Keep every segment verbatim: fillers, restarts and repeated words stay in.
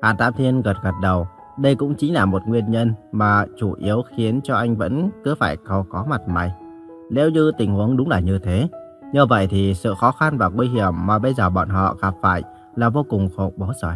Hàn Tam Thiên gật gật đầu. Đây cũng chính là một nguyên nhân mà chủ yếu khiến cho anh vẫn cứ phải có, có mặt mày. Nếu như tình huống đúng là như thế, như vậy thì sự khó khăn và nguy hiểm mà bây giờ bọn họ gặp phải là vô cùng khủng bố rồi.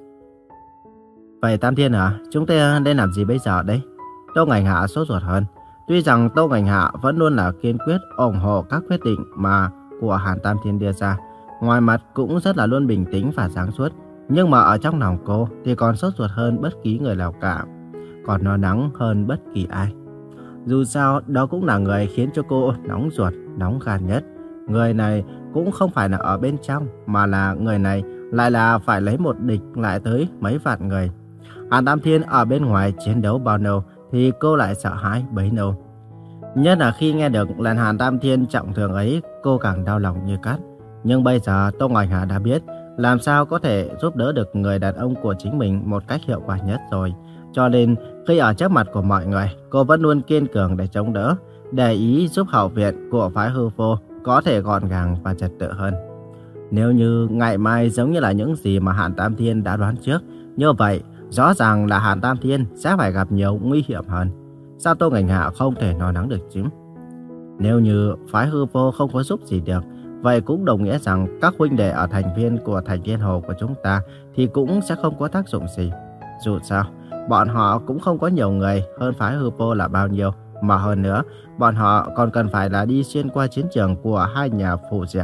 Vậy Tam Thiên à, chúng ta nên làm gì bây giờ đây? Tô Ngành Hạ sốt ruột hơn. Tuy rằng Tô Ngành Hạ vẫn luôn là kiên quyết ủng hộ các quyết định mà của Hàn Tam Thiên đưa ra, ngoài mặt cũng rất là luôn bình tĩnh và sáng suốt, nhưng mà ở trong lòng cô thì còn sốt ruột hơn bất kỳ người nào cả, còn lo lắng hơn bất kỳ ai. Dù sao, đó cũng là người khiến cho cô nóng ruột, nóng gan nhất. Người này cũng không phải là ở bên trong, mà là người này lại là phải lấy một địch lại tới mấy vạn người. Hàn Tam Thiên ở bên ngoài chiến đấu bao lâu thì cô lại sợ hãi bấy lâu. Nhất là khi nghe được lần Hàn Tam Thiên trọng thương ấy, cô càng đau lòng như cắt. Nhưng bây giờ Tô Ngành Hạ đã biết làm sao có thể giúp đỡ được người đàn ông của chính mình một cách hiệu quả nhất rồi. Cho nên khi ở trước mặt của mọi người, cô vẫn luôn kiên cường để chống đỡ, để ý giúp hậu viện của phái Hư Vô có thể gọn gàng và trật tự hơn. Nếu như ngày mai giống như là những gì mà Hàn Tam Thiên đã đoán trước, như vậy rõ ràng là Hàn Tam Thiên sẽ phải gặp nhiều nguy hiểm hơn. Sao Tô Ngành Hạ không thể lo lắng được chứ? Nếu như phái Hư Vô không có giúp gì được, vậy cũng đồng nghĩa rằng các huynh đệ ở thành viên của thành Thiên Hồ của chúng ta thì cũng sẽ không có tác dụng gì. Dù sao, bọn họ cũng không có nhiều người hơn phái Hư Vô là bao nhiêu, mà hơn nữa, bọn họ còn cần phải là đi xuyên qua chiến trường của hai nhà Phù Diệp.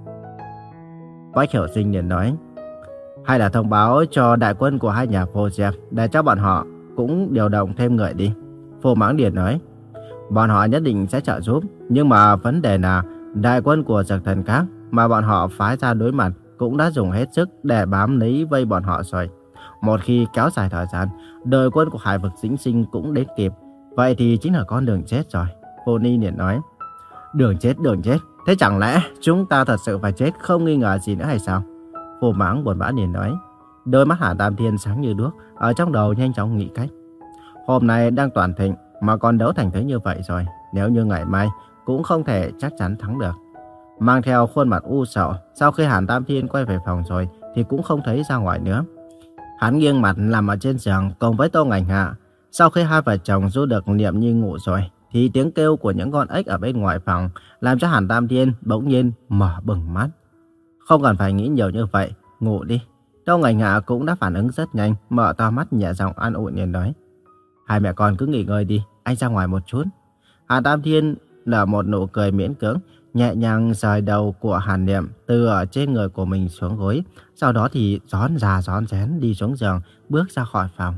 Bách Hiểu Sinh liền nói, hay là thông báo cho đại quân của hai nhà Phù Diệp để cho bọn họ cũng điều động thêm người đi. Phù Mãng Điền nói, bọn họ nhất định sẽ trợ giúp, nhưng mà vấn đề là đại quân của Dược Thần Các mà bọn họ phái ra đối mặt cũng đã dùng hết sức để bám lấy vây bọn họ rồi. Một khi kéo dài thời gian, đội quân của Hải Vực Dĩnh Sinh cũng đến kịp, vậy thì chính là con đường chết rồi. Phù Ni liền nói, đường chết, đường chết, thế chẳng lẽ chúng ta thật sự phải chết không nghi ngờ gì nữa hay sao? Phù Mãng buồn bã liền nói. Đôi mắt Hàn Tam Thiên sáng như đuốc, ở trong đầu nhanh chóng nghĩ cách. Hôm nay đang toàn thịnh mà còn đấu thành thế như vậy rồi, nếu như ngày mai cũng không thể chắc chắn thắng được. Mang theo khuôn mặt u sầu, sau khi Hàn Tam Thiên quay về phòng rồi thì cũng không thấy ra ngoài nữa. Hắn nghiêng mặt nằm ở trên giường cùng với Tô Ngành Hạ. Sau khi hai vợ chồng du được Niệm Nhi ngủ rồi thì tiếng kêu của những con ếch ở bên ngoài phòng làm cho Hàn Tam Thiên bỗng nhiên mở bừng mắt. Không cần phải nghĩ nhiều như vậy, ngủ đi. Tô Ngành Hạ cũng đã phản ứng rất nhanh, mở to mắt nhẹ giọng an ủi liền nói, hai mẹ con cứ nghỉ ngơi đi, anh ra ngoài một chút. Hàn Tam Thiên nở một nụ cười miễn cưỡng, nhẹ nhàng rời đầu của Hàn Niệm từ ở trên người của mình xuống gối, sau đó thì rón rà rón rén đi xuống giường, bước ra khỏi phòng.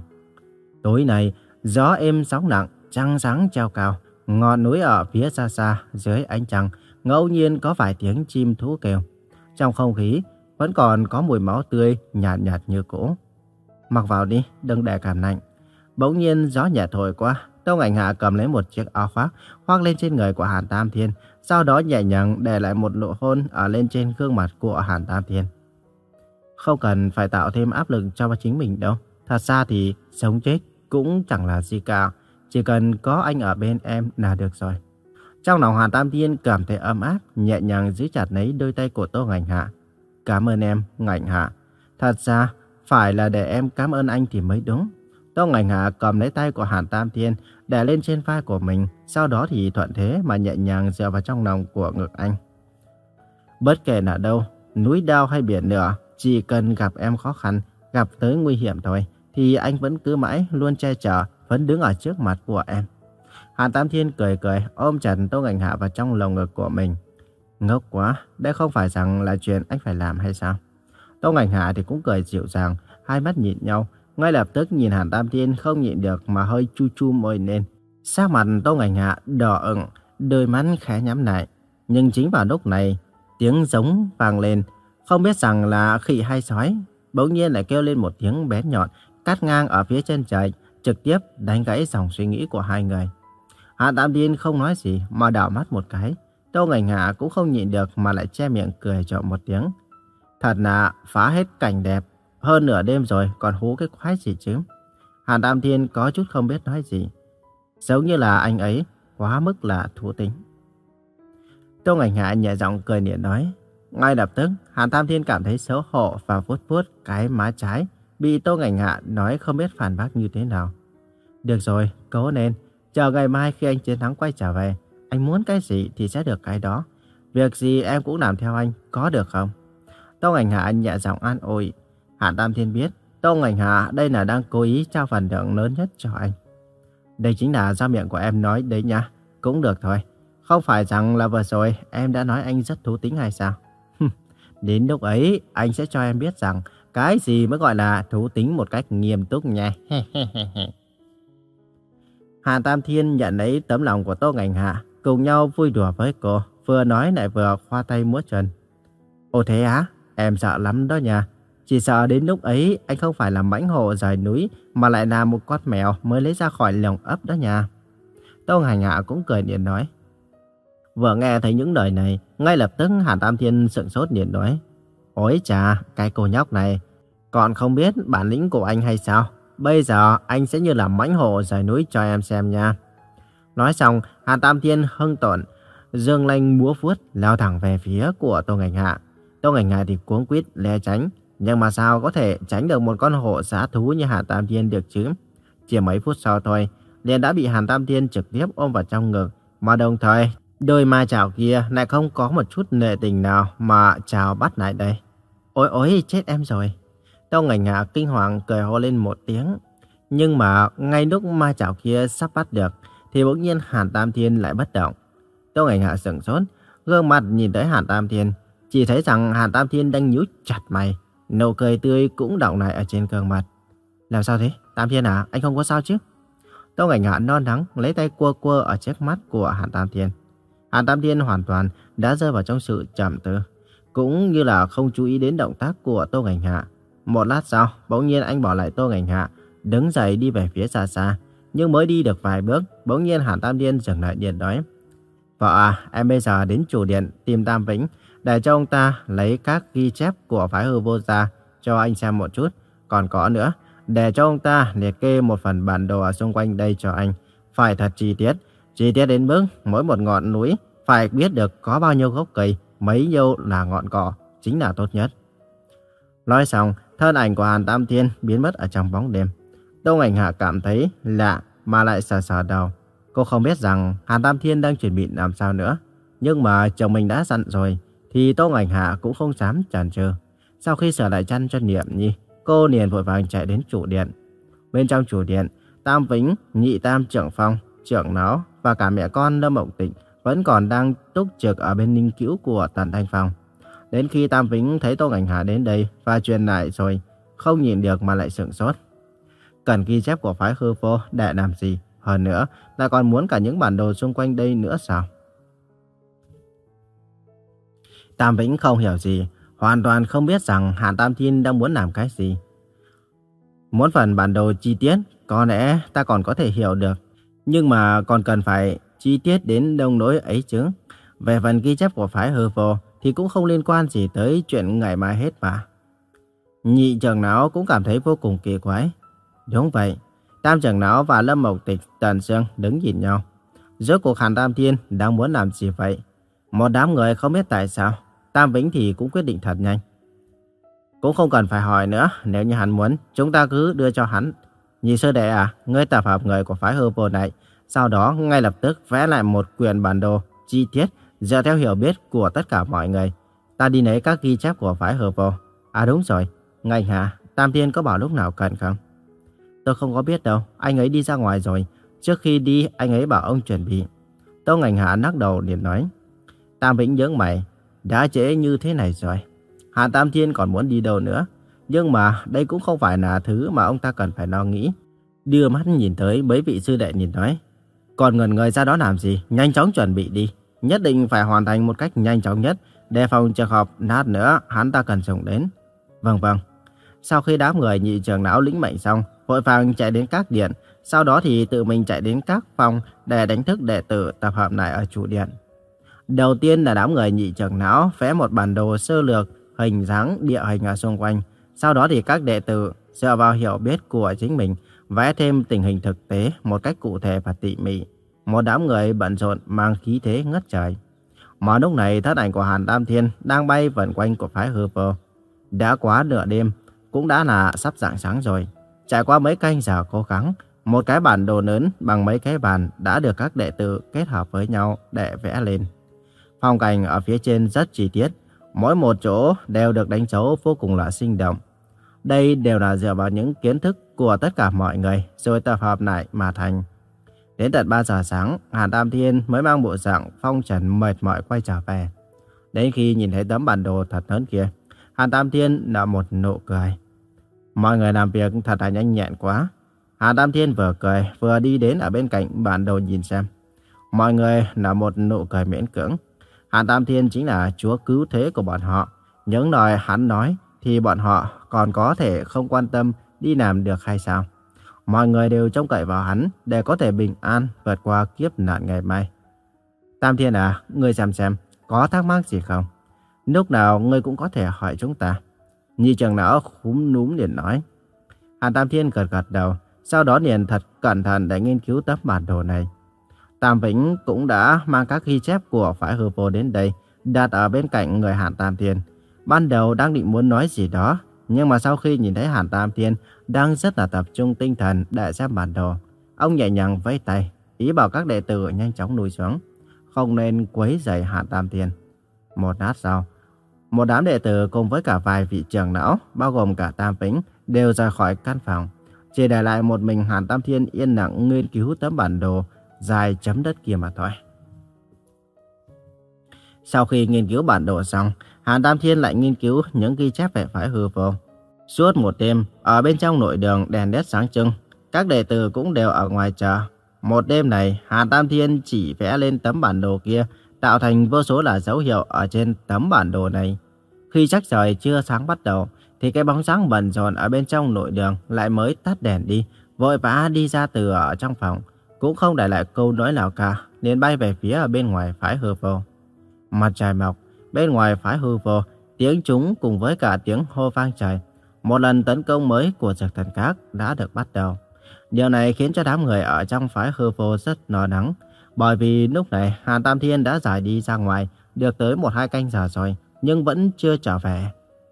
Tối nay, gió êm sóng lặng, trăng sáng treo cao, ngọn núi ở phía xa xa dưới ánh trăng ngẫu nhiên có vài tiếng chim thú kêu. Trong không khí vẫn còn có mùi máu tươi nhạt nhạt như cũ. Mặc vào đi, đừng để cảm lạnh. Bỗng nhiên gió nhẹ thổi qua, Tô Ngành Hạ cầm lấy một chiếc áo khoác khoác lên trên người của Hàn Tam Thiên, sau đó nhẹ nhàng để lại một nụ hôn ở lên trên gương mặt của Hàn Tam Thiên. Không cần phải tạo thêm áp lực cho chính mình đâu. Thật ra thì sống chết cũng chẳng là gì cả, chỉ cần có anh ở bên em là được rồi. Trong lòng Hàn Tam Thiên cảm thấy ấm áp, nhẹ nhàng giữ chặt lấy đôi tay của Tô Ngành Hạ. Cảm ơn em, Ngành Hạ. Thật ra phải là để em cảm ơn anh thì mới đúng. Tô Ngành Hạ cầm lấy tay của Hàn Tam Thiên đè lên trên vai của mình, sau đó thì thuận thế mà nhẹ nhàng dựa vào trong lòng của ngực anh. Bất kể là đâu, núi đao hay biển lửa, chỉ cần gặp em khó khăn, gặp tới nguy hiểm thôi, thì anh vẫn cứ mãi luôn che chở, vẫn đứng ở trước mặt của em. Hàn Tam Thiên cười cười ôm chặt Tô Ngành Hạ vào trong lồng ngực của mình. Ngốc quá, đây không phải rằng là chuyện anh phải làm hay sao? Tô Ngành Hạ thì cũng cười dịu dàng, hai mắt nhìn nhau. Ngay lập tức nhìn Hàn Tam Thiên không nhịn được mà hơi chu chu môi lên. Sắc mặt Tô Ngành Hạ đỏ ửng, đôi mắt khẽ nhắm lại. Nhưng chính vào lúc này, tiếng giống vang lên. Không biết rằng là khỉ hay sói, bỗng nhiên lại kêu lên một tiếng bén nhọn, cắt ngang ở phía chân trời, trực tiếp đánh gãy dòng suy nghĩ của hai người. Hàn Tam Thiên không nói gì mà đảo mắt một cái. Tô Ngành Hạ cũng không nhịn được mà lại che miệng cười trộm một tiếng. Thật là phá hết cảnh đẹp. Hơn nửa đêm rồi còn hú cái quái gì chứ? Hàn Tam Thiên có chút không biết nói gì. Giống như là anh ấy quá mức là thú tính. Tô Ngành Hạ nhẹ giọng cười nhẹ nói. Ngay lập tức Hàn Tam Thiên cảm thấy xấu hổ và vuốt vuốt cái má trái. bị Tô Ngành Hạ nói không biết phản bác như thế nào. Được rồi, cố lên, chờ ngày mai khi anh chiến thắng quay trở về, anh muốn cái gì thì sẽ được cái đó. Việc gì em cũng làm theo anh, có được không? Tô Ngành Hạ nhẹ giọng an ủi. Hàn Tam Thiên biết, Tô Ngành Hạ đây là đang cố ý trao phần thưởng lớn nhất cho anh. Đây chính là do miệng của em nói đấy nha, cũng được thôi. Không phải rằng là vừa rồi em đã nói anh rất thú tính hay sao? Đến lúc ấy, anh sẽ cho em biết rằng cái gì mới gọi là thú tính một cách nghiêm túc nha. Hàn Tam Thiên nhận lấy tấm lòng của Tô Ngành Hạ, cùng nhau vui đùa với cô, vừa nói lại vừa khoa tay múa chân. Ồ thế á, em sợ lắm đó nha. Chỉ sợ đến lúc ấy anh không phải là mãnh hổ rời núi, mà lại là một con mèo mới lấy ra khỏi lồng ấp đó nha. Tô Ngành Hạ cũng cười điện nói. Vừa nghe thấy những lời này, ngay lập tức Hàn Tam Thiên sững sốt điện nói. Ôi chà, cái cô nhóc này, còn không biết bản lĩnh của anh hay sao? Bây giờ anh sẽ như là mãnh hổ rời núi cho em xem nha. Nói xong, Hàn Tam Thiên hưng tổn, dương lanh múa vuốt lao thẳng về phía của Tô Ngành Hạ. Tô Ngành Hạ thì cuống quýt né tránh, nhưng mà sao có thể tránh được một con hổ dã thú như Hàn Tam Thiên được chứ? Chỉ mấy phút sau thôi, liền đã bị Hàn Tam Thiên trực tiếp ôm vào trong ngực, mà đồng thời đôi ma chảo kia lại không có một chút nệ tình nào mà chào bắt lại đây. Ôi ôi, chết em rồi. Tô Ngành Hạ kinh hoàng cười hô lên một tiếng. Nhưng mà ngay lúc ma chảo kia sắp bắt được, thì bỗng nhiên Hàn Tam Thiên lại bất động. Tô Ngành Hạ sững sốt, gương mặt nhìn tới Hàn Tam Thiên, chỉ thấy rằng Hàn Tam Thiên đang nhíu chặt mày, nụ cười tươi cũng đọng lại ở trên gương mặt. Làm sao thế? Tam Thiên à, anh không có sao chứ? Tô Ngành Hạ non nắng lấy tay quơ quơ ở trước mắt của Hàn Tam Thiên. Hàn Tam Thiên hoàn toàn đã rơi vào trong sự trầm tư, cũng như là không chú ý đến động tác của Tô Ngành Hạ. Một lát sau, bỗng nhiên anh bỏ lại Tô Ngành Hạ, đứng dậy đi về phía xa xa. Nhưng mới đi được vài bước, bỗng nhiên Hàn Tam Thiên dừng lại điện nói. Vợ à, em bây giờ đến chủ điện tìm Tam Vĩnh, để cho ông ta lấy các ghi chép của phái Hư Vô ra cho anh xem một chút. Còn có nữa, để cho ông ta liệt kê một phần bản đồ ở xung quanh đây cho anh. Phải thật chi tiết, chi tiết đến mức mỗi một ngọn núi phải biết được có bao nhiêu gốc cây, mấy nhiêu là ngọn cỏ, chính là tốt nhất. Nói xong, thân ảnh của Hàn Tam Thiên biến mất ở trong bóng đêm. Tô Ngành Hạ cảm thấy lạ mà lại sờ sờ đầu. Cô không biết rằng Hàn Tam Thiên đang chuẩn bị làm sao nữa. Nhưng mà chồng mình đã dặn rồi, thì Tô Ngành Hạ cũng không dám chần chừ. Sau khi sửa lại chăn cho Niệm Nhi, cô liền vội vàng chạy đến chủ điện. Bên trong chủ điện, Tam Vĩnh, Nhị Tam Trưởng Phong, Trưởng Náo và cả mẹ con Lâm Mộng Tịnh vẫn còn đang túc trực ở bên ninh cữu của Tần Thanh Phong. Đến khi Tam Vĩnh thấy Tô Ngành Hạ đến đây và truyền lại rồi, không nhìn được mà lại sửng sốt. Cần ghi chép của phái Hư Vô để làm gì? Hơn nữa, ta còn muốn cả những bản đồ xung quanh đây nữa sao? Tam Vĩnh không hiểu gì, hoàn toàn không biết rằng Hàn Tam Thiên đang muốn làm cái gì. Muốn phần bản đồ chi tiết, có lẽ ta còn có thể hiểu được. Nhưng mà còn cần phải chi tiết đến đông nỗi ấy chứ. Về phần ghi chép của phái Hư Vô thì cũng không liên quan gì tới chuyện ngày mai hết mà. Nhị trưởng lão cũng cảm thấy vô cùng kỳ quái. Đúng vậy, Tam trưởng lão và Lâm Mộc Tịch, Tần Sương đứng nhìn nhau. Rốt cuộc Hàn Tam Thiên đang muốn làm gì vậy? Một đám người không biết tại sao. Tam Vĩnh thì cũng quyết định thật nhanh. Cũng không cần phải hỏi nữa, nếu như hắn muốn, chúng ta cứ đưa cho hắn. Nhị sư đệ à, ngươi tập hợp người của phái Hư Vô này, sau đó ngay lập tức vẽ lại một quyển bản đồ chi tiết dựa theo hiểu biết của tất cả mọi người. Ta đi lấy các ghi chép của phái Hư Vô. À đúng rồi, Ngành Hạ, Tam Thiên có bảo lúc nào cần không? Tôi không có biết đâu, anh ấy đi ra ngoài rồi. Trước khi đi, anh ấy bảo ông chuẩn bị. Tô Ngành Hạ lắc đầu liền nói. Tam Vĩnh nhướng mày, đã trễ như thế này rồi. Hàn Tam Thiên còn muốn đi đâu nữa? Nhưng mà đây cũng không phải là thứ mà ông ta cần phải lo nghĩ. Đưa mắt nhìn tới mấy vị sư đệ nhìn nói. Còn ngần người ra đó làm gì? Nhanh chóng chuẩn bị đi. Nhất định phải hoàn thành một cách nhanh chóng nhất, đề phòng trường hợp nát nữa hắn ta cần dùng đến. Vâng vâng. Sau khi đám người nhị trưởng lão lĩnh mệnh xong, vội vàng chạy đến các điện, sau đó thì tự mình chạy đến các phòng để đánh thức đệ tử tập hợp lại ở chủ điện. Đầu tiên là đám người nhị trưởng lão vẽ một bản đồ sơ lược hình dáng địa hình ở xung quanh, sau đó thì các đệ tử dựa vào hiểu biết của chính mình vẽ thêm tình hình thực tế một cách cụ thể và tỉ mỉ. Một đám người bận rộn mang khí thế ngất trời. Mà lúc này thân ảnh của Hàn Tam Thiên đang bay vần quanh của phái Hư Vô. Đã quá nửa đêm, cũng đã là sắp rạng sáng rồi. Trải qua mấy canh giờ cố gắng, một cái bản đồ lớn bằng mấy cái bàn đã được các đệ tử kết hợp với nhau để vẽ lên. Phong cảnh ở phía trên rất chi tiết, mỗi một chỗ đều được đánh dấu vô cùng là sinh động. Đây đều là dựa vào những kiến thức của tất cả mọi người rồi tập hợp lại mà thành. Đến tận ba giờ sáng, Hàn Tam Thiên mới mang bộ dạng phong trần mệt mỏi quay trở về. Đến khi nhìn thấy tấm bản đồ thật lớn kia, Hàn Tam Thiên nở một nụ cười. Mọi người làm việc thật là nhanh nhẹn quá. Hàn Tam Thiên vừa cười vừa đi đến ở bên cạnh bản đồ nhìn xem. Mọi người nở một nụ cười miễn cưỡng. Hàn Tam Thiên chính là chúa cứu thế của bọn họ. Những lời hắn nói thì bọn họ còn có thể không quan tâm đi làm được hay sao? Mọi người đều trông cậy vào hắn để có thể bình an vượt qua kiếp nạn ngày mai. Tam Thiên à, ngươi xem xem, có thắc mắc gì không? Lúc nào ngươi cũng có thể hỏi chúng ta. Nhi trưởng lão khúm núm liền nói. Hàn Tam Thiên gật gật đầu, sau đó liền thật cẩn thận để nghiên cứu tấm bản đồ này. Tam Vĩnh cũng đã mang các ghi chép của phái hư vô đến đây, đặt ở bên cạnh người Hàn Tam Thiên. Ban đầu đang định muốn nói gì đó, nhưng mà sau khi nhìn thấy Hàn Tam Thiên đang rất là tập trung tinh thần để xem bản đồ, ông nhẹ nhàng vẫy tay, ý bảo các đệ tử nhanh chóng lùi xuống, không nên quấy rầy Hàn Tam Thiên. Một lát sau, một đám đệ tử cùng với cả vài vị trưởng lão, bao gồm cả Tam Vĩnh, đều rời khỏi căn phòng. Chỉ để lại một mình Hàn Tam Thiên yên lặng nghiên cứu tấm bản đồ dài chấm đất kia mà thôi. Sau khi nghiên cứu bản đồ xong, Hàn Tam Thiên lại nghiên cứu những ghi chép về phái hư vô. Suốt một đêm, ở bên trong nội đường đèn đét sáng trưng, các đệ tử cũng đều ở ngoài chờ. Một đêm này, Hàn Tam Thiên chỉ vẽ lên tấm bản đồ kia, tạo thành vô số là dấu hiệu ở trên tấm bản đồ này. Khi sắc trời chưa sáng bắt đầu, thì cái bóng dáng bận rộn ở bên trong nội đường lại mới tắt đèn đi, vội vã đi ra từ ở trong phòng, cũng không để lại câu nói nào cả, liền bay về phía ở bên ngoài phái hư vô. Mặt trời mọc, bên ngoài phái hư vô, tiếng trống cùng với cả tiếng hô vang trời. Một lần tấn công mới của Dược Thần Các đã được bắt đầu. Điều này khiến cho đám người ở trong phái hư vô rất lo lắng, bởi vì lúc này Hàn Tam Thiên đã rời đi ra ngoài được tới một hai canh giờ rồi, nhưng vẫn chưa trở về.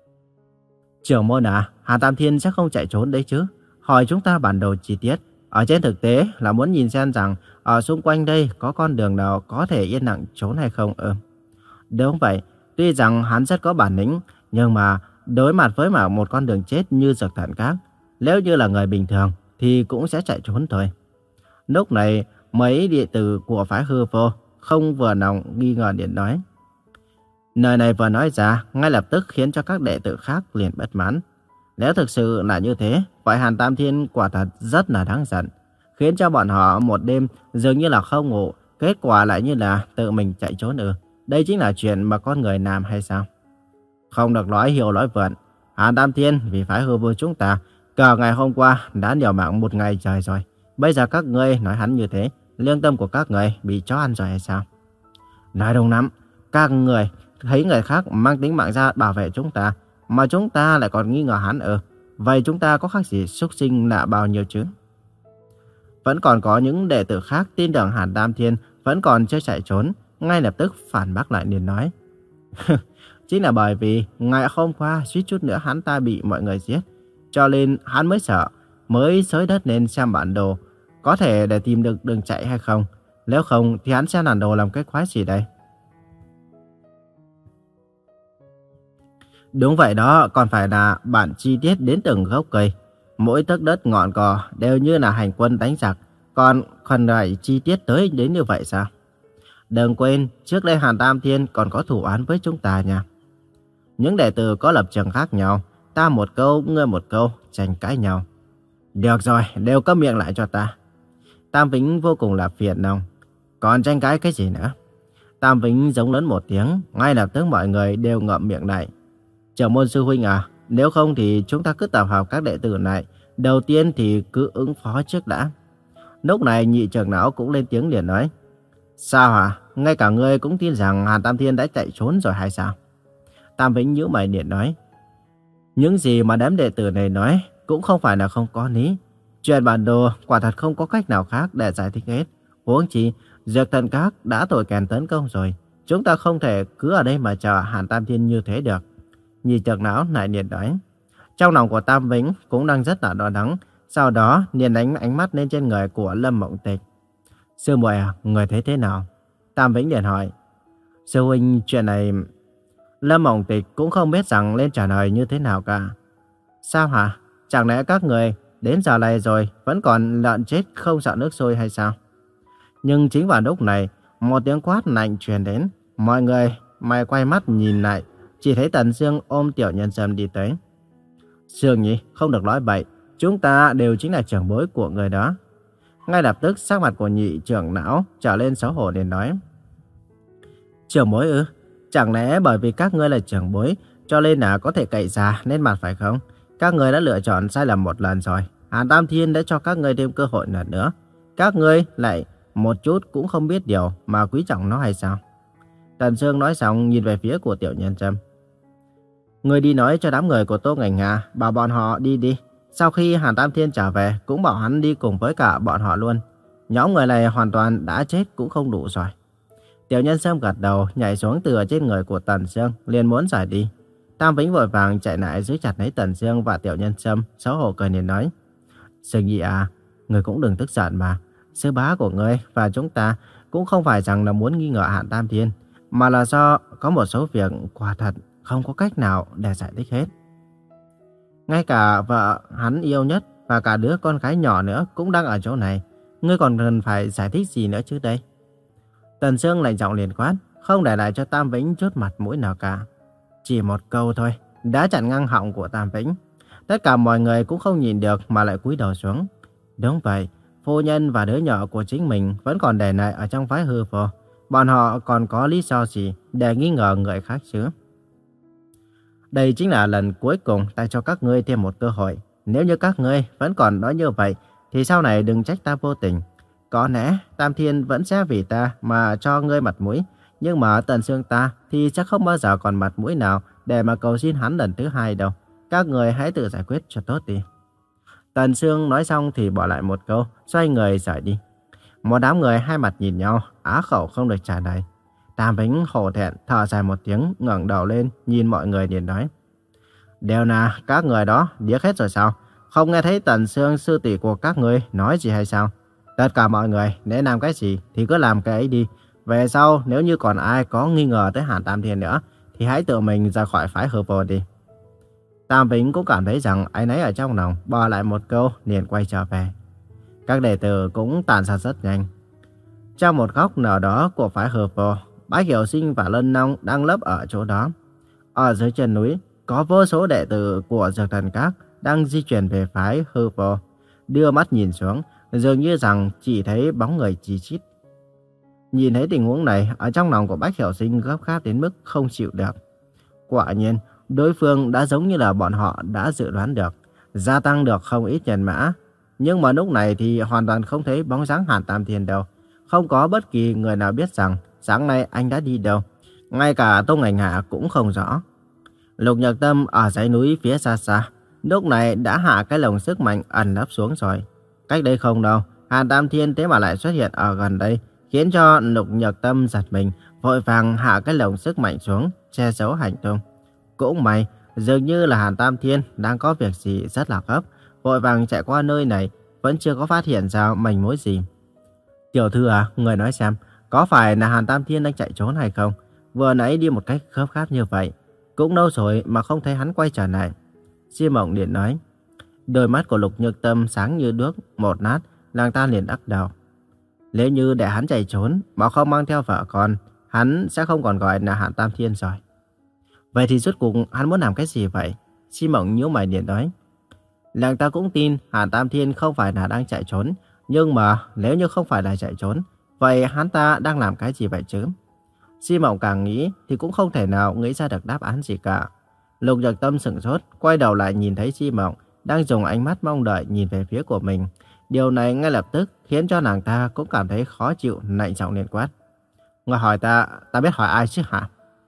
Trưởng môn à, Hàn Tam Thiên sẽ không chạy trốn đấy chứ? Hỏi chúng ta bản đồ chi tiết. Ở trên thực tế là muốn nhìn xem rằng ở xung quanh đây có con đường nào có thể yên lặng trốn hay không ư? Đúng vậy, tuy rằng hắn rất có bản lĩnh, nhưng mà đối mặt với một con đường chết như Dược Thần Các, nếu như là người bình thường thì cũng sẽ chạy trốn thôi. Lúc này, mấy đệ tử của phái hư vô không vừa lòng nghi ngờ điện nói. Lời này vừa nói ra, ngay lập tức khiến cho các đệ tử khác liền bất mãn. Nếu thực sự là như thế, vậy Hàn Tam Thiên quả thật rất là đáng giận, khiến cho bọn họ một đêm dường như là không ngủ, kết quả lại như là tự mình chạy trốn ư? Đây chính là chuyện mà con người làm hay sao? Không được nói hiệu nói vượn. Hàn Tam Thiên vì phái hư vô chúng ta, cả ngày hôm qua đã liều mạng một ngày trời rồi. Bây giờ các ngươi nói hắn như thế, lương tâm của các người bị chó ăn rồi hay sao? Nói đúng lắm, các người thấy người khác mang tính mạng ra bảo vệ chúng ta, mà chúng ta lại còn nghi ngờ hắn ư? Vậy chúng ta có khác gì súc sinh lạ bao nhiêu chứ? Vẫn còn có những đệ tử khác tin tưởng Hàn Tam Thiên vẫn còn chưa chạy trốn, ngay lập tức phản bác lại liền nói. Chính là bởi vì ngày hôm qua suýt chút nữa hắn ta bị mọi người giết, cho nên hắn mới sợ, mới xới đất lên xem bản đồ, có thể để tìm được đường chạy hay không. Nếu không thì hắn xem bản đồ làm cái quái gì đây? Đúng vậy đó, còn phải là bản chi tiết đến từng gốc cây. Mỗi tấc đất ngọn cỏ đều như là hành quân đánh giặc, còn còn phải chi tiết tới đến như vậy sao? Đừng quên, trước đây Hàn Tam Thiên còn có thủ án với chúng ta nha. Những đệ tử có lập trường khác nhau, ta một câu, ngươi một câu, tranh cãi nhau. Được rồi, đều câm miệng lại cho ta. Tam Vĩnh vô cùng là phiền lòng. Còn tranh cãi cái gì nữa? Tam Vĩnh giống lớn một tiếng, ngay lập tức mọi người đều ngậm miệng lại. Trưởng môn sư huynh à, nếu không thì chúng ta cứ tập hợp các đệ tử này. Đầu tiên thì cứ ứng phó trước đã. Lúc này nhị trưởng lão cũng lên tiếng liền nói. Sao hả? Ngay cả ngươi cũng tin rằng Hàn Tam Thiên đã chạy trốn rồi hay sao? Tam Vĩnh nhíu mày liền nói. Những gì mà đám đệ tử này nói cũng không phải là không có lý. Chuyện bản đồ quả thật không có cách nào khác để giải thích hết. Huống chi, Dược Thần Các đã thổi kèn tấn công rồi. Chúng ta không thể cứ ở đây mà chờ Hàn Tam Thiên như thế được. Nhị trưởng lão lại liền nói. Trong lòng của Tam Vĩnh cũng đang rất là lo lắng, sau đó liền đánh ánh mắt lên trên người của Lâm Mộng Tịch. Sư muội à, người thấy thế nào? Tam Vĩnh liền hỏi. Sư huynh, chuyện này... Lâm Mộng Tịch cũng không biết rằng nên trả lời như thế nào cả. Sao hả? Chẳng lẽ các người đến giờ này rồi vẫn còn lợn chết không sợ nước sôi hay sao? Nhưng chính vào lúc này, một tiếng quát lạnh truyền đến. Mọi người mày quay mắt nhìn lại, chỉ thấy Tần Sương ôm Tiểu Nhân Sâm đi tới. Sương Nhi, không được nói bậy, chúng ta đều chính là trưởng bối của người đó. Ngay lập tức sắc mặt của nhị trưởng lão trở lên xấu hổ để nói. Trưởng bối ư? Chẳng lẽ bởi vì các ngươi là trưởng bối cho nên là có thể cậy già lên mặt phải không? Các ngươi đã lựa chọn sai lầm một lần rồi. Hàn Tam Thiên đã cho các ngươi thêm cơ hội lần nữa. Các ngươi lại một chút cũng không biết điều mà quý trọng nó hay sao? Tần Sương nói xong nhìn về phía của Tiểu Nhân Sâm. Ngươi đi nói cho đám người của Tô Ngành Hà, bảo bọn họ đi đi. Sau khi Hàn Tam Thiên trở về cũng bảo hắn đi cùng với cả bọn họ luôn. Nhóm người này hoàn toàn đã chết cũng không đủ rồi. Tiểu Nhân Sâm gật đầu, nhảy xuống từ trên người của Tần Sương, liền muốn rời đi. Tam Vĩnh vội vàng chạy lại giữ chặt lấy Tần Sương và Tiểu Nhân Sâm, xấu hổ cười liền nói. Sương Nhi à, người cũng đừng tức giận mà. Sư bá của ngươi và chúng ta cũng không phải rằng là muốn nghi ngờ Hàn Tam Thiên, mà là do có một số việc quả thật không có cách nào để giải thích hết. Ngay cả vợ hắn yêu nhất và cả đứa con gái nhỏ nữa cũng đang ở chỗ này. Ngươi còn cần phải giải thích gì nữa chứ đây? Tần Sương lạnh giọng liền quát, không để lại cho Tam Vĩnh chút mặt mũi nào cả. Chỉ một câu thôi, đã chặn ngang họng của Tam Vĩnh. Tất cả mọi người cũng không nhìn được mà lại cúi đầu xuống. Đúng vậy, phu nhân và đứa nhỏ của chính mình vẫn còn để lại ở trong phái hư vô. Bọn họ còn có lý do gì để nghi ngờ người khác chứ? Đây chính là lần cuối cùng ta cho các ngươi thêm một cơ hội. Nếu như các ngươi vẫn còn nói như vậy, thì sau này đừng trách ta vô tình. Có lẽ Tam Thiên vẫn sẽ vì ta mà cho ngươi mặt mũi. Nhưng mà Tần Sương ta thì chắc không bao giờ còn mặt mũi nào để mà cầu xin hắn lần thứ hai đâu. Các người hãy tự giải quyết cho tốt đi. Tần Sương nói xong thì bỏ lại một câu, xoay người rời đi. Một đám người hai mặt nhìn nhau, á khẩu không được trả lời. Tam Vĩnh hổ thẹn thở dài một tiếng, ngẩng đầu lên nhìn mọi người liền nói. Đều là các người đó điếc hết rồi sao? Không nghe thấy Tần Sương sư tỷ của các ngươi nói gì hay sao? Tất cả mọi người nên làm cái gì thì cứ làm cái ấy đi. Về sau nếu như còn ai có nghi ngờ tới Hàn Tam Thiên nữa thì hãy tự mình ra khỏi phái hư vô đi. Tam Vĩnh cũng cảm thấy rằng ai nấy ở trong lòng, bỏ lại một câu liền quay trở về. Các đệ tử cũng tàn ra rất nhanh. Trong một góc nào đó của phái hư vô, Bách Hiểu Sinh và Lân Long đang lấp ở chỗ đó. Ở dưới chân núi có vô số đệ tử của Dược Thần Các đang di chuyển về phái hư vô. Đưa mắt nhìn xuống, dường như rằng chỉ thấy bóng người chi chít. Nhìn thấy tình huống này, ở trong lòng của Bách Hiểu Sinh gấp gáp đến mức không chịu được. Quả nhiên, đối phương đã giống như là bọn họ đã dự đoán được, gia tăng được không ít nhân mã. Nhưng mà lúc này thì hoàn toàn không thấy bóng dáng Hàn Tam Thiên đâu. Không có bất kỳ người nào biết rằng sáng nay anh đã đi đâu. Ngay cả Tô Ngành Hạ cũng không rõ. Lục Nhật Tâm ở dãy núi phía xa xa, lúc này đã hạ cái lồng sức mạnh ẩn nấp xuống rồi. Cách đây không đâu, Hàn Tam Thiên thế mà lại xuất hiện ở gần đây, khiến cho Lục Nhật Tâm giật mình, vội vàng hạ cái lồng sức mạnh xuống, che giấu hành tung. Cũng may, dường như là Hàn Tam Thiên đang có việc gì rất là gấp, vội vàng chạy qua nơi này, vẫn chưa có phát hiện ra manh mối gì. Tiểu thư à, người nói xem, có phải là Hàn Tam Thiên đang chạy trốn hay không? Vừa nãy đi một cách gấp gáp như vậy, cũng lâu rồi mà không thấy hắn quay trở lại. Diêm Mộng liền nói. Đôi mắt của Lục Nhược Tâm sáng như đuốc, một lát, nàng ta liền đắc đầu. Nếu như để hắn chạy trốn, mà không mang theo vợ con, hắn sẽ không còn gọi là Hàn Tam Thiên rồi. Vậy thì rốt cuộc hắn muốn làm cái gì vậy? Diêm Mộng nhíu mày liền nói. Nàng ta cũng tin Hàn Tam Thiên không phải là đang chạy trốn, nhưng mà nếu như không phải là chạy trốn, vậy hắn ta đang làm cái gì vậy chứ? Diêm Mộng càng nghĩ thì cũng không thể nào nghĩ ra được đáp án gì cả. Lục Nhật Tâm sửng sốt, quay đầu lại nhìn thấy Diêm Mộng đang dùng ánh mắt mong đợi nhìn về phía của mình. Điều này ngay lập tức khiến cho nàng ta cũng cảm thấy khó chịu, lạnh giọng liền quát. Người hỏi ta, ta biết hỏi ai chứ hả?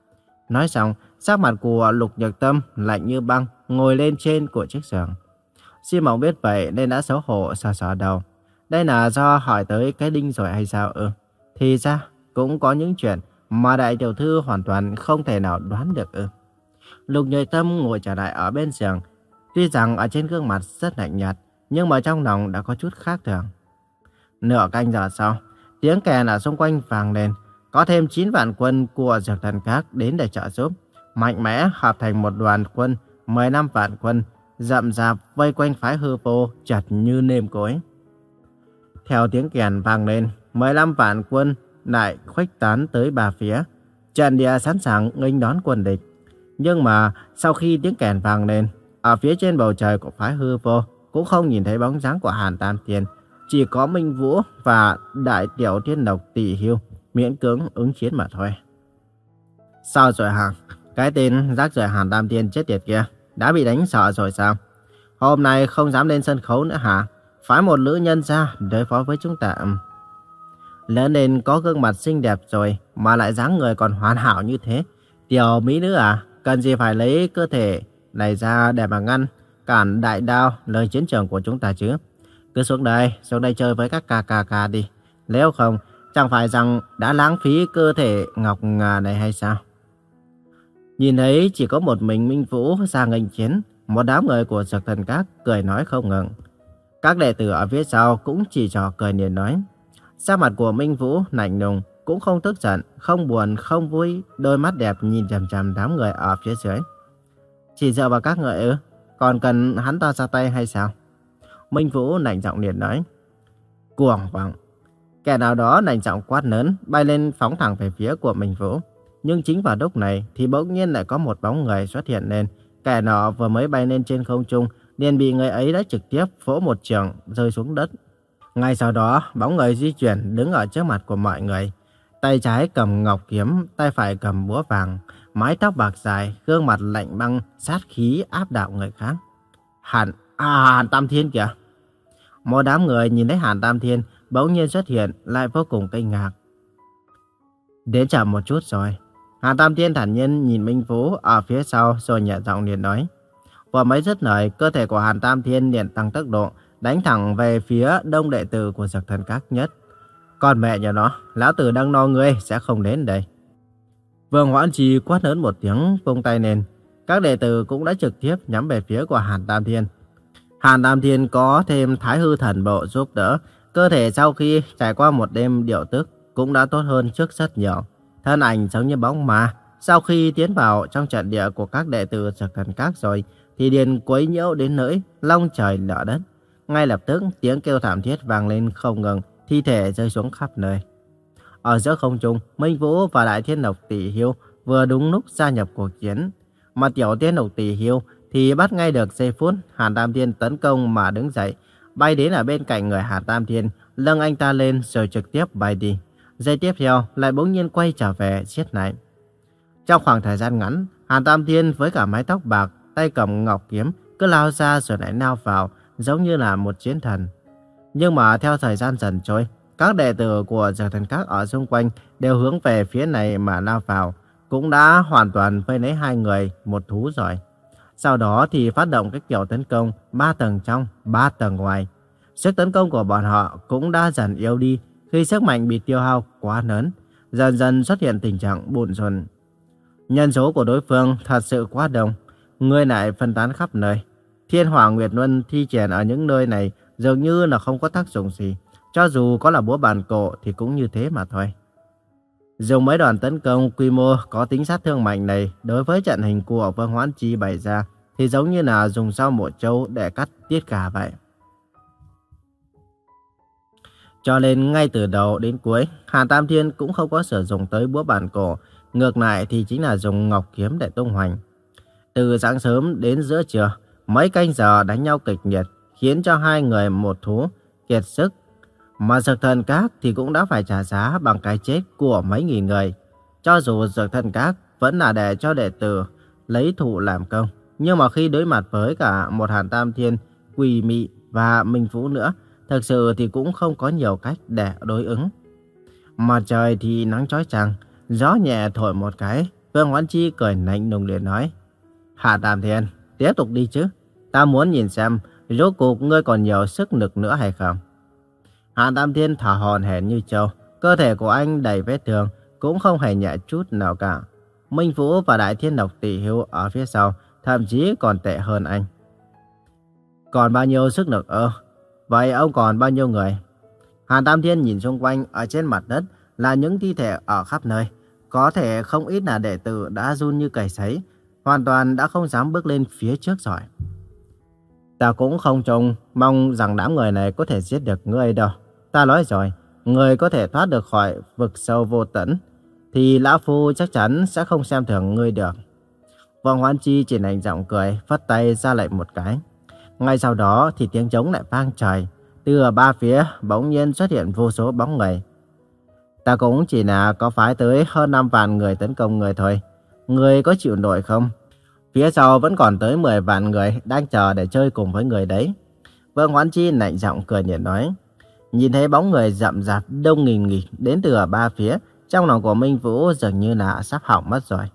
Nói xong, sắc mặt của Lục Nhật Tâm lạnh như băng, ngồi lên trên của chiếc giường. Diêm Mộng biết vậy nên đã xấu hổ sờ sờ đầu. Đây là do hỏi tới cái đinh rồi hay sao ư? Thì ra cũng có những chuyện mà đại tiểu thư hoàn toàn không thể nào đoán được ư? Lục Nhật Tâm ngồi trở lại ở bên giường, Tuy rằng ở trên gương mặt rất lạnh nhạt, nhưng mà trong lòng đã có chút khác thường. Nửa canh giờ sau, tiếng kèn ở xung quanh vang lên. Có thêm chín vạn quân của Dược Thần Các đến để trợ giúp. Mạnh mẽ hợp thành một đoàn quân, mười lăm vạn quân, rậm rạp vây quanh phái hư vô chặt như nêm cối. Theo tiếng kèn vang lên, mười lăm vạn quân lại khuếch tán tới ba phía. Trận địa sẵn sàng nghênh đón quân địch. Nhưng mà sau khi tiếng kèn vang lên, ở phía trên bầu trời của phái hư vô cũng không nhìn thấy bóng dáng của Hàn Tam Thiên. Chỉ có Minh Vũ và Đại Tiểu Thiên Độc Tỷ Hiêu miễn cưỡng ứng chiến mà thôi. Sao rồi hả? Cái tên rác rưởi Hàn Tam Thiên chết tiệt kia đã bị đánh sợ rồi sao? Hôm nay không dám lên sân khấu nữa hả? Phái một nữ nhân ra đối phó với chúng ta. Lớn lên có gương mặt xinh đẹp rồi mà lại dáng người còn hoàn hảo như thế. Tiểu mỹ nữ à? Cần gì phải lấy cơ thể này ra để mà ngăn cản đại đao lời chiến trường của chúng ta chứ? Cứ xuống đây, xuống đây chơi với các ca ca ca đi. Nếu không, chẳng phải rằng đã lãng phí cơ thể ngọc ngà này hay sao? Nhìn thấy chỉ có một mình Minh Vũ ra nghênh chiến, một đám người của Dược Thần Các cười nói không ngừng. Các đệ tử ở phía sau cũng chỉ trò cười niềm nói. Sắc mặt của Minh Vũ lạnh lùng, cũng không tức giận, không buồn, không vui, đôi mắt đẹp nhìn chằm chằm đám người ở phía dưới. Chỉ dựa vào các người ư? Còn cần hắn ta ra tay hay sao? Minh Vũ lạnh giọng liền nói. Cuồng vọng. Kẻ nào đó lạnh giọng quát lớn, bay lên phóng thẳng về phía của Minh Vũ. Nhưng chính vào lúc này thì bỗng nhiên lại có một bóng người xuất hiện lên. Kẻ nọ vừa mới bay lên trên không trung, liền bị người ấy đã trực tiếp vỗ một chưởng rơi xuống đất. Ngay sau đó, bóng người di chuyển đứng ở trước mặt của mọi người. Tay trái cầm ngọc kiếm, tay phải cầm búa vàng, mái tóc bạc dài, gương mặt lạnh băng, sát khí áp đảo người khác. Hàn, à, Hàn Tam Thiên kìa. Một đám người nhìn thấy Hàn Tam Thiên bỗng nhiên xuất hiện lại vô cùng kinh ngạc. Đến chậm một chút rồi. Hàn Tam Thiên thản nhiên nhìn Minh Vũ ở phía sau rồi nhẹ giọng liền nói. Vừa mới dứt lời, cơ thể của Hàn Tam Thiên liền tăng tốc độ, đánh thẳng về phía đông đệ tử của Dược Thần Các nhất. Con mẹ nhà nó, lão tử đang no ngươi sẽ không đến đây. Vương Hoãn Trì quát lớn một tiếng, vung tay lên. Các đệ tử cũng đã trực tiếp nhắm về phía của Hàn Tam Thiên. Hàn Tam Thiên có thêm Thái Hư Thần Bộ giúp đỡ, cơ thể sau khi trải qua một đêm điều tức cũng đã tốt hơn trước rất nhiều. Thân ảnh giống như bóng ma, sau khi tiến vào trong trận địa của các đệ tử Dược Thần Các rồi, thì liền quấy nhiễu đến nỗi long trời lở đất. Ngay lập tức tiếng kêu thảm thiết vang lên không ngừng, thi thể rơi xuống khắp nơi. Ở giữa không trung, Minh Vũ và Đại Thiên Độc Tỷ Hiêu vừa đúng lúc gia nhập cuộc chiến. Mà Tiểu Thiên Độc Tỷ Hiêu thì bắt ngay được giây phút Hàn Tam Thiên tấn công mà đứng dậy, bay đến ở bên cạnh người Hàn Tam Thiên, nâng anh ta lên rồi trực tiếp bay đi. Giây tiếp theo lại bỗng nhiên quay trở về giết lại. Trong khoảng thời gian ngắn, Hàn Tam Thiên với cả mái tóc bạc, tay cầm ngọc kiếm cứ lao ra rồi lại lao vào, giống như là một chiến thần. Nhưng mà theo thời gian dần trôi, các đệ tử của Dược Thần Các ở xung quanh đều hướng về phía này mà lao vào, cũng đã hoàn toàn vây lấy hai người một thú rồi. Sau đó thì phát động các kiểu tấn công ba tầng trong, ba tầng ngoài. Sức tấn công của bọn họ cũng đã dần yếu đi khi sức mạnh bị tiêu hao quá lớn, dần dần xuất hiện tình trạng bủn rủn. Nhân số của đối phương thật sự quá đông, người lại phân tán khắp nơi. Thiên Hỏa Nguyệt Luân thi triển ở những nơi này dường như là không có tác dụng gì, cho dù có là búa bàn cổ thì cũng như thế mà thôi. Dùng mấy đòn tấn công quy mô có tính sát thương mạnh này đối với trận hình của Vương Hoãn Chi bày ra thì giống như là dùng dao mổ trâu để cắt tiết gà vậy. Cho nên ngay từ đầu đến cuối, Hàn Tam Thiên cũng không có sử dụng tới búa bàn cổ, ngược lại thì chính là dùng ngọc kiếm để tung hoành. Từ sáng sớm đến giữa trưa, mấy canh giờ đánh nhau kịch liệt, khiến cho hai người một thú kiệt sức. Mà Dược Thần Các thì cũng đã phải trả giá bằng cái chết của mấy nghìn người. Cho dù Dược Thần Các vẫn là để cho đệ tử lấy thụ làm công, nhưng mà khi đối mặt với cả một Hàn Tam Thiên, Quỷ Mị và Minh Vũ nữa, thực sự thì cũng không có nhiều cách để đối ứng. Mặt trời thì nắng chói chang, gió nhẹ thổi một cái, Vương Hoãn Chi cười lạnh lùng liền nói: Hàn Tam Thiên, tiếp tục đi chứ. Ta muốn nhìn xem rốt cuộc ngươi còn nhiều sức lực nữa hay không. Hàn Tam Thiên thở hổn hển như trâu, cơ thể của anh đầy vết thương, cũng không hề nhẹ chút nào cả. Minh Vũ và Đại Thiên Độc Tỷ Hiêu ở phía sau, thậm chí còn tệ hơn anh. Còn bao nhiêu sức lực ơ? Vậy ông còn bao nhiêu người? Hàn Tam Thiên nhìn xung quanh, ở trên mặt đất là những thi thể ở khắp nơi. Có thể không ít là đệ tử đã run như cầy sấy, hoàn toàn đã không dám bước lên phía trước rồi. Ta cũng không trông mong rằng đám người này có thể giết được ngươi đâu. Ta nói rồi, người có thể thoát được khỏi vực sâu vô tận, thì Lão Phu chắc chắn sẽ không xem thường ngươi được. Vương Hoán Chi chỉ lạnh giọng cười, phất tay ra lệnh một cái. Ngay sau đó thì tiếng trống lại vang trời. Từ ở ba phía bỗng nhiên xuất hiện vô số bóng người. Ta cũng chỉ là có phái tới hơn năm vạn người tấn công người thôi. Người có chịu nổi không? Phía sau vẫn còn tới mười vạn người đang chờ để chơi cùng với người đấy. Vương Hoán Chi lạnh giọng cười nhạt nói. Nhìn thấy bóng người rậm rạp đông nghìn nghịt đến từ ở ba phía, trong lòng của Minh Vũ dường như là sắp hỏng mất rồi.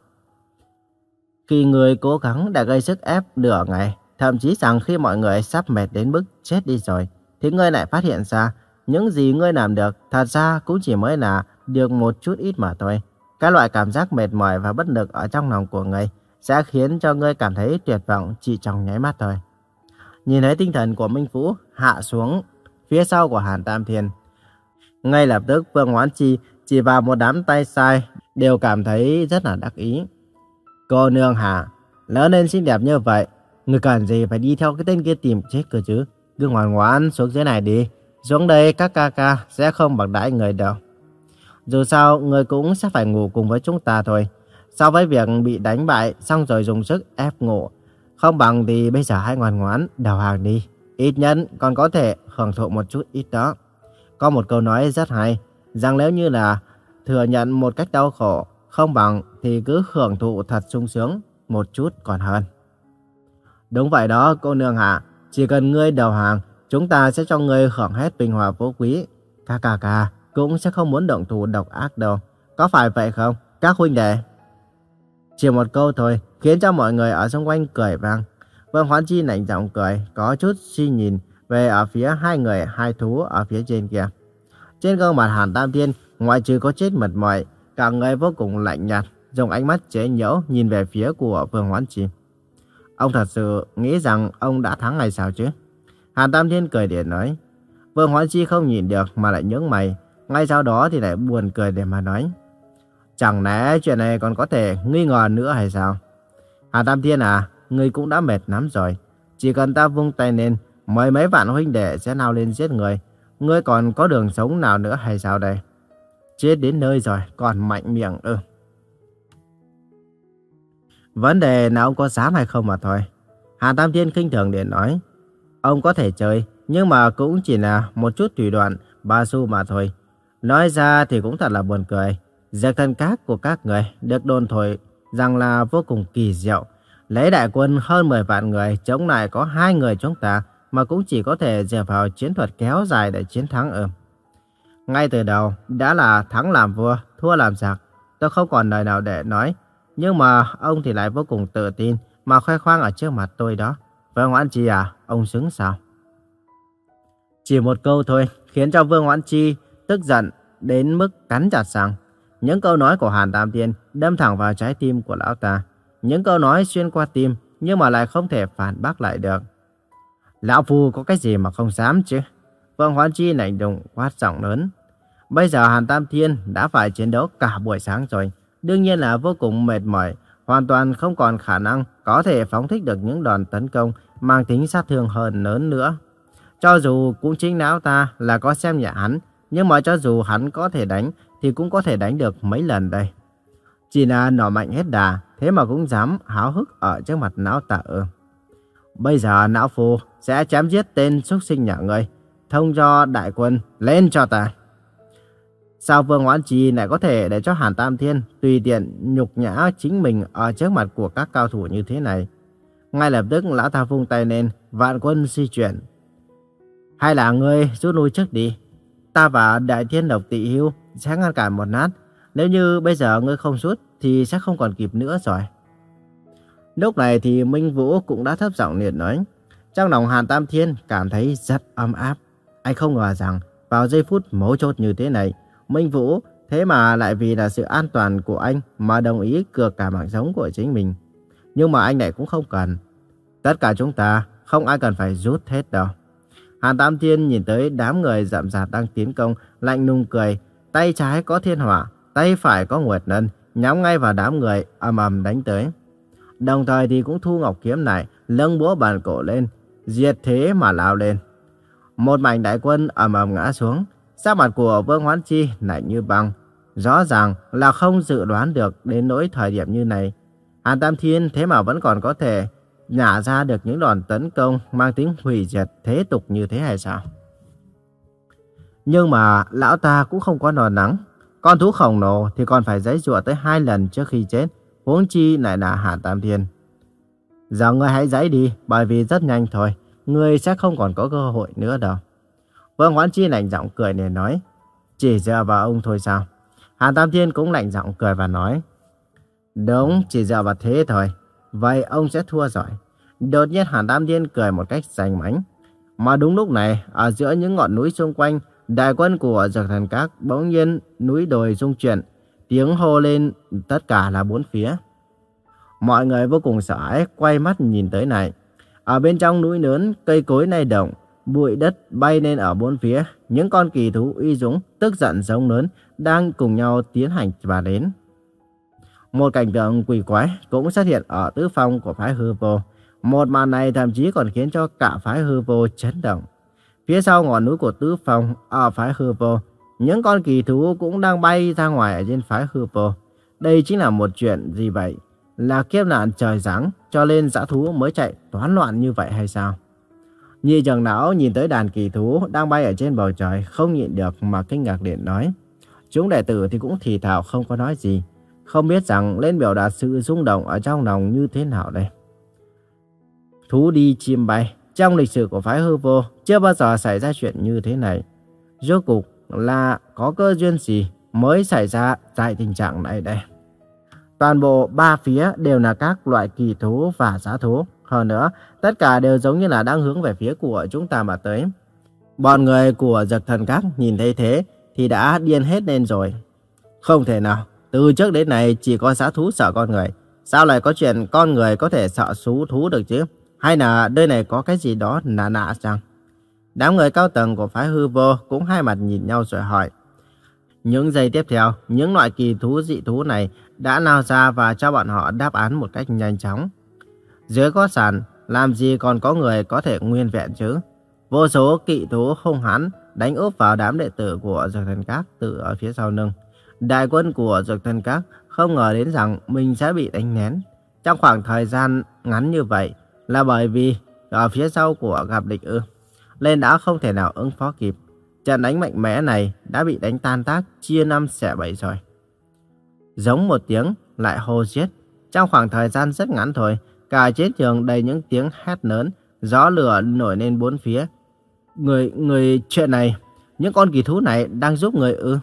Khi người cố gắng đã gây sức ép nửa ngày, thậm chí rằng khi mọi người sắp mệt đến mức chết đi rồi, thì ngươi lại phát hiện ra những gì ngươi làm được thật ra cũng chỉ mới là được một chút ít mà thôi. Cái loại cảm giác mệt mỏi và bất lực ở trong lòng của ngươi sẽ khiến cho ngươi cảm thấy tuyệt vọng chỉ trong nháy mắt thôi. Nhìn thấy tinh thần của Minh Vũ hạ xuống phía sau của Hàn Tam Thiên, ngay lập tức Vương Hoán Chi chỉ vào một đám tay sai đều cảm thấy rất là đắc ý. Cô nương hả? Lớn lên xinh đẹp như vậy, người cần gì phải đi theo cái tên kia tìm chết cơ chứ? Cứ ngoan ngoãn xuống dưới này đi. Xuống đây các ca ca sẽ không bạc đãi người đâu. Dù sao, người cũng sẽ phải ngủ cùng với chúng ta thôi. So với việc bị đánh bại xong rồi dùng sức ép ngủ, không bằng thì bây giờ hãy ngoan ngoãn đầu hàng đi. Ít nhất còn có thể hưởng thụ một chút ít đó. Có một câu nói rất hay, rằng nếu như là thừa nhận một cách đau khổ, không bằng thì cứ hưởng thụ thật sung sướng một chút còn hơn. Đúng vậy đó cô nương hạ, chỉ cần ngươi đầu hàng, chúng ta sẽ cho ngươi hưởng hết vinh hoa phú quý. Ca ca ca cũng sẽ không muốn động thủ độc ác đâu. Có phải vậy không, các huynh đệ? Chỉ một câu thôi khiến cho mọi người ở xung quanh cười vang. Vương Hoán Chi lạnh giọng cười, có chút suy nhìn về ở phía hai người hai thú ở phía trên kia. Trên gương mặt Hàn Tam Thiên, ngoại trừ có chết mệt mỏi, cả người vô cùng lạnh nhạt, dùng ánh mắt chế nhễu nhìn về phía của Vương Hoán Chi. Ông thật sự nghĩ rằng ông đã thắng hay sao chứ? Hàn Tam Thiên cười để nói. Vương Hoán Chi không nhìn được mà lại nhướng mày, ngay sau đó thì lại buồn cười để mà nói. Chẳng lẽ chuyện này còn có thể nghi ngờ nữa hay sao? Hàn Tam Thiên à, ngươi cũng đã mệt lắm rồi. Chỉ cần ta vung tay lên, mười mấy vạn huynh đệ sẽ nào lên giết người. Ngươi còn có đường sống nào nữa hay sao đây? Chết đến nơi rồi, còn mạnh miệng ư? Vấn đề là ông có dám hay không mà thôi. Hàn Tam Thiên khinh thường để nói. Ông có thể chơi, nhưng mà cũng chỉ là một chút thủ đoạn ba xu mà thôi. Nói ra thì cũng thật là buồn cười. Giặc thân các của các người được đồn thổi rằng là vô cùng kỳ diệu. Lấy đại quân hơn mười vạn người chống lại có hai người chúng ta mà cũng chỉ có thể dựa vào chiến thuật kéo dài để chiến thắng ư? Ngay từ đầu đã là thắng làm vua, thua làm giặc. Tôi không còn lời nào để nói. Nhưng mà ông thì lại vô cùng tự tin mà khoe khoang ở trước mặt tôi đó. Vương Hoán Chi à, ông xứng sao? Chỉ một câu thôi khiến cho Vương Hoán Chi tức giận đến mức cắn chặt răng. Những câu nói của Hàn Tam Thiên đâm thẳng vào trái tim của lão ta. Những câu nói xuyên qua tim nhưng mà lại không thể phản bác lại được. Lão Phu có cái gì mà không dám chứ? Vương Hoán Chi lạnh lùng quát giọng lớn. Bây giờ Hàn Tam Thiên đã phải chiến đấu cả buổi sáng rồi. Đương nhiên là vô cùng mệt mỏi, hoàn toàn không còn khả năng có thể phóng thích được những đòn tấn công mang tính sát thương hơn lớn nữa. Cho dù cũng chính lão ta là có xem nhẹ hắn, nhưng mà cho dù hắn có thể đánh thì cũng có thể đánh được mấy lần đây. Chỉ là nỏ mạnh hết đà, thế mà cũng dám háo hức ở trước mặt lão ta ư? Bây giờ lão Phu sẽ chém giết tên xuất sinh nhà ngươi, thông cho đại quân lên cho ta. Sao Vương Hoán Chi lại có thể để cho Hàn Tam Thiên tùy tiện nhục nhã chính mình ở trước mặt của các cao thủ như thế này? Ngay lập tức lão ta vung tay lên, vạn quân di chuyển. Hay là ngươi rút lui trước đi? Ta và Đại Thiên Độc Tị Hưu sẽ ngăn cản một lát. Nếu như bây giờ ngươi không rút thì sẽ không còn kịp nữa rồi. Lúc này thì Minh Vũ cũng đã thấp giọng liền nói. Trong lòng Hàn Tam Thiên cảm thấy rất ấm áp. Anh không ngờ rằng vào giây phút mấu chốt như thế này, Minh Vũ thế mà lại vì là sự an toàn của anh mà đồng ý cược cả mạng sống của chính mình. Nhưng mà anh lại cũng không cần. Tất cả chúng ta không ai cần phải rút hết đâu. Hàn Tam Thiên nhìn tới đám người rậm rạp đang tiến công, lạnh lùng cười, tay trái có thiên hỏa, tay phải có nguyệt ngân, nhắm ngay vào đám người ầm ầm đánh tới. Đồng thời thì cũng thu ngọc kiếm lại, lâng búa bàn cổ lên, diệt thế mà lao lên. Một mảnh đại quân ầm ầm ngã xuống, sắc mặt của Vương Hoán Chi lạnh như băng. Rõ ràng là không dự đoán được đến nỗi thời điểm như này, Hàn Tam Thiên thế mà vẫn còn có thể nhả ra được những đòn tấn công mang tính hủy diệt thế tục như thế hay sao? Nhưng mà lão ta cũng không có lo lắng. Con thú khổng lồ thì còn phải giãy giụa tới hai lần trước khi chết, huống chi lại là Hàn Tam Thiên. Giờ ngươi hãy giãy đi, bởi vì rất nhanh thôi, ngươi sẽ không còn có cơ hội nữa đâu. Vương Hoán Chi lạnh giọng cười để nói, chỉ dựa vào ông thôi sao? Hàn Tam Thiên cũng lạnh giọng cười và nói, đúng, chỉ dựa vào thế thôi. Vậy ông sẽ thua rồi. Đột nhiên Hàn Tam Thiên cười một cách rành mãnh. Mà đúng lúc này, ở giữa những ngọn núi xung quanh, đại quân của Dược Thần Các bỗng nhiên núi đồi rung chuyển, tiếng hô lên tất cả là bốn phía. Mọi người vô cùng sợ hãi, quay mắt nhìn tới này. Ở bên trong núi lớn, cây cối lay động, bụi đất bay lên ở bốn phía. Những con kỳ thú uy dũng, tức giận giống lớn, đang cùng nhau tiến hành và đến. Một cảnh tượng quỷ quái cũng xuất hiện ở tứ phong của phái Hư Vô. Một màn này thậm chí còn khiến cho cả phái Hư Vô chấn động. Phía sau ngọn núi của tứ phong ở phái Hư Vô, những con kỳ thú cũng đang bay ra ngoài ở trên phái Hư Vô. Đây chính là một chuyện gì vậy? Là kiếp nạn trời giáng cho nên dã thú mới chạy toán loạn như vậy hay sao? Nhị trưởng lão nhìn tới đàn kỳ thú đang bay ở trên bầu trời, không nhịn được mà kinh ngạc điện nói. Chúng đệ tử thì cũng thì thào không có nói gì. Không biết rằng lên biểu đạt sự rung động ở trong lòng như thế nào đây. Thú đi chim bay, trong lịch sử của phái Hư Vô chưa bao giờ xảy ra chuyện như thế này. Rốt cuộc là có cơ duyên gì mới xảy ra tại tình trạng này đây. Toàn bộ ba phía đều là các loại kỳ thú và dã thú. Hơn nữa, tất cả đều giống như là đang hướng về phía của chúng ta mà tới. Bọn người của Dược Thần Các nhìn thấy thế thì đã điên hết lên rồi. Không thể nào, từ trước đến nay chỉ có dã thú sợ con người. Sao lại có chuyện con người có thể sợ sú thú được chứ? Hay là nơi này có cái gì đó lạ lạ chăng? Đám người cao tầng của phái Hư Vô cũng hai mặt nhìn nhau rồi hỏi. Những giây tiếp theo, những loại kỳ thú dị thú này đã lao ra và cho bọn họ đáp án một cách nhanh chóng. Dưới gót sàn, làm gì còn có người có thể nguyên vẹn chứ? Vô số kỵ thú hung hãn đánh úp vào đám đệ tử của Dược Thần Các từ ở phía sau lưng. Đại quân của Dược Thần Các không ngờ đến rằng mình sẽ bị đánh nén. Trong khoảng thời gian ngắn như vậy là bởi vì ở phía sau của gặp địch ư, nên đã không thể nào ứng phó kịp. Trận đánh mạnh mẽ này đã bị đánh tan tác, chia năm xẻ bảy rồi. Giống một tiếng lại hô giết. Trong khoảng thời gian rất ngắn thôi, cả chiến trường đầy những tiếng hét lớn, gió lửa nổi lên bốn phía. Người, người, chuyện này, những con kỳ thú này đang giúp người ư?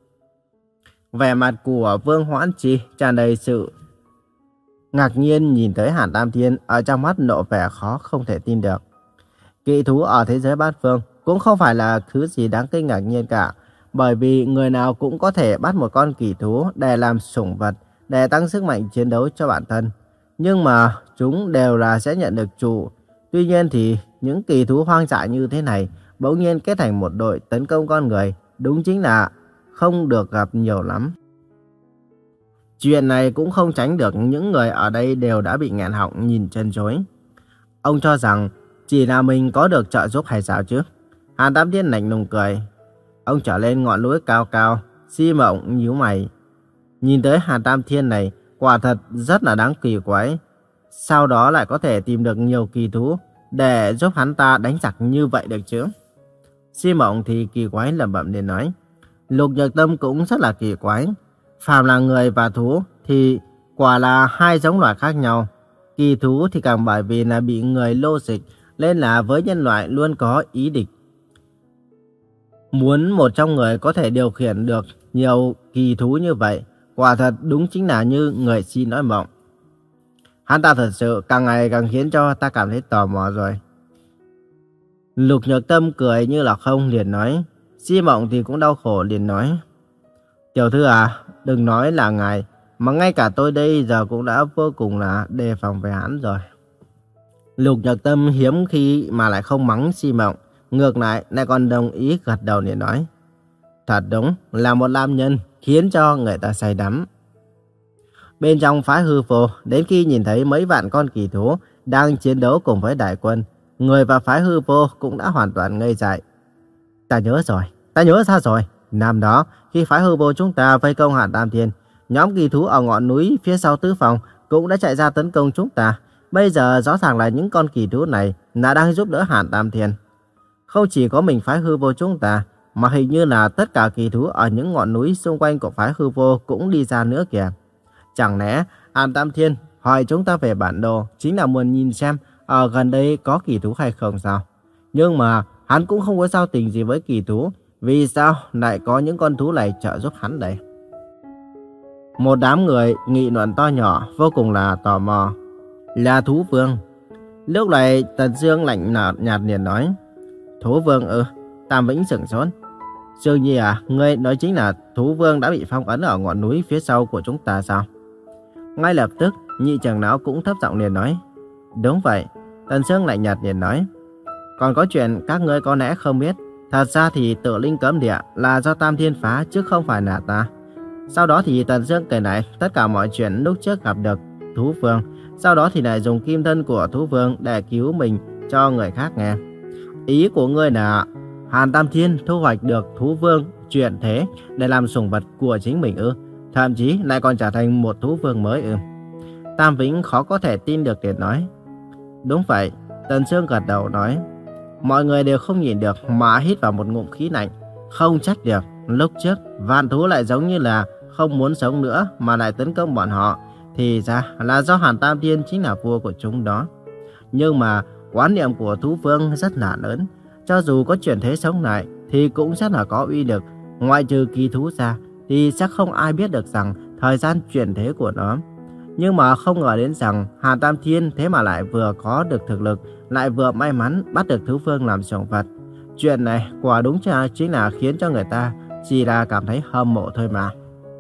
Vẻ mặt của Vương Hoãn Chi tràn đầy sự ngạc nhiên nhìn tới Hàn Tam Thiên, ở trong mắt lộ vẻ khó không thể tin được. Kỳ thú ở thế giới bát phương cũng không phải là thứ gì đáng kinh ngạc nhiên cả, bởi vì người nào cũng có thể bắt một con kỳ thú để làm sủng vật, để tăng sức mạnh chiến đấu cho bản thân. Nhưng mà chúng đều là sẽ nhận được chủ. Tuy nhiên thì những kỳ thú hoang dại như thế này bỗng nhiên kết thành một đội tấn công con người, đúng chính là không được gặp nhiều lắm. Chuyện này cũng không tránh được những người ở đây đều đã bị nghẹn họng nhìn chân chối. Ông cho rằng chỉ là mình có được trợ giúp hay sao chứ? Hàn Tam Thiên lạnh lùng cười. Ông trở lên ngọn núi cao cao, Si Mộng nhíu mày. Nhìn tới Hàn Tam Thiên này, quả thật rất là đáng kỳ quái. Sau đó lại có thể tìm được nhiều kỳ thú để giúp hắn ta đánh giặc như vậy được chứ? Si Mộng thì kỳ quái lẩm bẩm để nói. Lục Nhược Tâm cũng rất là kỳ quái. Phàm là người và thú thì quả là hai giống loài khác nhau. Kỳ thú thì càng bởi vì là bị người lô dịch, nên là với nhân loại luôn có ý địch. Muốn một trong người có thể điều khiển được nhiều kỳ thú như vậy, quả thật đúng chính là như người si nói mộng. Hắn ta thật sự càng ngày càng khiến cho ta cảm thấy tò mò rồi. Lục Nhược Tâm cười như là không liền nói. Si Mộng thì cũng đau khổ liền nói. Tiểu thư à, đừng nói là ngài, mà ngay cả tôi đây giờ cũng đã vô cùng là đề phòng về hắn rồi. Lục Nhật Tâm hiếm khi mà lại không mắng Si Mộng, ngược lại lại còn đồng ý gật đầu để nói. Thật đúng là một nam nhân khiến cho người ta say đắm. Bên trong phái hư vô, đến khi nhìn thấy mấy vạn con kỳ thú đang chiến đấu cùng với đại quân, người và phái hư vô cũng đã hoàn toàn ngây dại. Ta nhớ rồi, ta nhớ ra rồi. Năm đó, khi phái hư vô chúng ta vây công Hàn Tam Thiên, nhóm kỳ thú ở ngọn núi phía sau tứ phòng cũng đã chạy ra tấn công chúng ta. Bây giờ rõ ràng là những con kỳ thú này là đang giúp đỡ Hàn Tam Thiên. Không chỉ có mình phái hư vô chúng ta, mà hình như là tất cả kỳ thú ở những ngọn núi xung quanh của phái hư vô cũng đi ra nữa kìa. Chẳng lẽ Hàn Tam Thiên hỏi chúng ta về bản đồ chính là muốn nhìn xem ở gần đây có kỳ thú hay không sao? Nhưng mà hắn cũng không có giao tình gì với kỳ thú. Vì sao lại có những con thú này trợ giúp hắn đây? Một đám người nghị luận to nhỏ, vô cùng là tò mò. Là thú vương. Lúc này Tần Dương lạnh nhạt, nhạt liền nói. Thú vương ư? Tam Vĩnh sửng sốt. Dương Nhi à, ngươi nói chính là thú vương đã bị phong ấn ở ngọn núi phía sau của chúng ta sao? Ngay lập tức, nhị trưởng lão cũng thấp giọng liền nói. Đúng vậy. Tần Dương lạnh nhạt liền nói. Còn có chuyện các ngươi có lẽ không biết. Thật ra thì Tự Linh Cấm Địa là do Tam Thiên phá chứ không phải là ta. Sau đó thì Tần Dương kể lại tất cả mọi chuyện lúc trước gặp được thú vương. Sau đó thì lại dùng kim thân của thú vương để cứu mình cho người khác nghe. Ý của ngươi là Hàn Tam Thiên thu hoạch được thú vương chuyển thế để làm sủng vật của chính mình ư? Thậm chí lại còn trở thành một thú vương mới ư? Tam Vĩnh khó có thể tin được để nói. Đúng vậy. Tần Dương gật đầu nói. Mọi người đều không nhìn được mà hít vào một ngụm khí lạnh. Không trách được, lúc trước vạn thú lại giống như là không muốn sống nữa mà lại tấn công bọn họ. Thì ra là do Hàn Tam Thiên chính là vua của chúng đó. Nhưng mà quán niệm của thú vương rất là lớn. Cho dù có chuyển thế sống lại thì cũng rất là có uy lực. Ngoại trừ kỳ thú ra thì chắc không ai biết được rằng thời gian chuyển thế của nó. Nhưng mà không ngờ đến rằng Hàn Tam Thiên thế mà lại vừa có được thực lực, lại vừa may mắn bắt được thú vương làm sủng vật. Chuyện này quả đúng là chính là khiến cho người ta chỉ là cảm thấy hâm mộ thôi mà.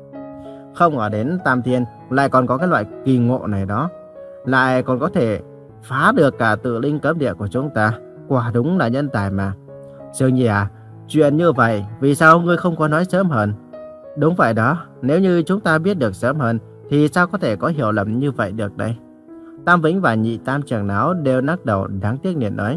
Không ngờ đến Tam Thiên lại còn có cái loại kỳ ngộ này đó. Lại còn có thể phá được cả Tự Linh Cấm Địa của chúng ta. Quả đúng là nhân tài mà. Dương Nhi à, chuyện như vậy vì sao ngươi không có nói sớm hơn? Đúng vậy đó, nếu như chúng ta biết được sớm hơn thì sao có thể có hiểu lầm như vậy được đây? Tam Vĩnh và nhị tam trưởng lão đều lắc đầu đáng tiếc liền nói.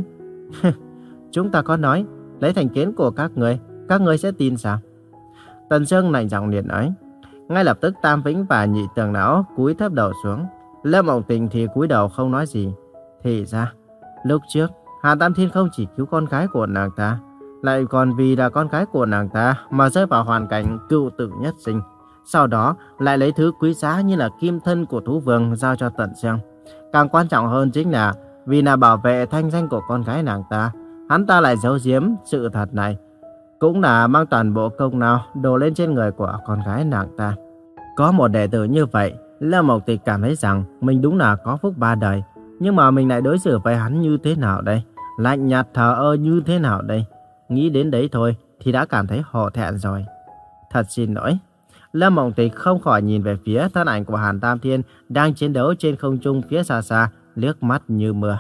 Chúng ta có nói, lấy thành kiến của các người, các người sẽ tin sao? Tần Dương lạnh giọng liền nói. Ngay lập tức Tam Vĩnh và nhị trưởng lão cúi thấp đầu xuống. Lâm Mộng Tình thì cúi đầu không nói gì. Thì ra, lúc trước Hàn Tam Thiên không chỉ cứu con gái của nàng ta, lại còn vì là con gái của nàng ta mà rơi vào hoàn cảnh cựu tử nhất sinh. Sau đó lại lấy thứ quý giá như là kim thân của thú vương giao cho Tần Dương. Càng quan trọng hơn chính là vì là bảo vệ thanh danh của con gái nàng ta, hắn ta lại giấu giếm sự thật này, cũng là mang toàn bộ công lao đổ lên trên người của con gái nàng ta. Có một đệ tử như vậy, Lâm Mộc Tịch cảm thấy rằng mình đúng là có phúc ba đời. Nhưng mà mình lại đối xử với hắn như thế nào đây? Lạnh nhạt thờ ơ như thế nào đây? Nghĩ đến đấy thôi thì đã cảm thấy hổ thẹn rồi. Thật xin lỗi. Lâm Mộng Tịch không khỏi nhìn về phía thân ảnh của Hàn Tam Thiên đang chiến đấu trên không trung phía xa xa, liếc mắt như mưa.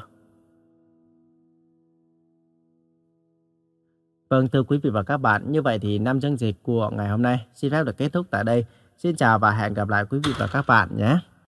Vâng, thưa quý vị và các bạn, như vậy thì năm chương dịch của ngày hôm nay xin phép được kết thúc tại đây. Xin chào và hẹn gặp lại quý vị và các bạn nhé.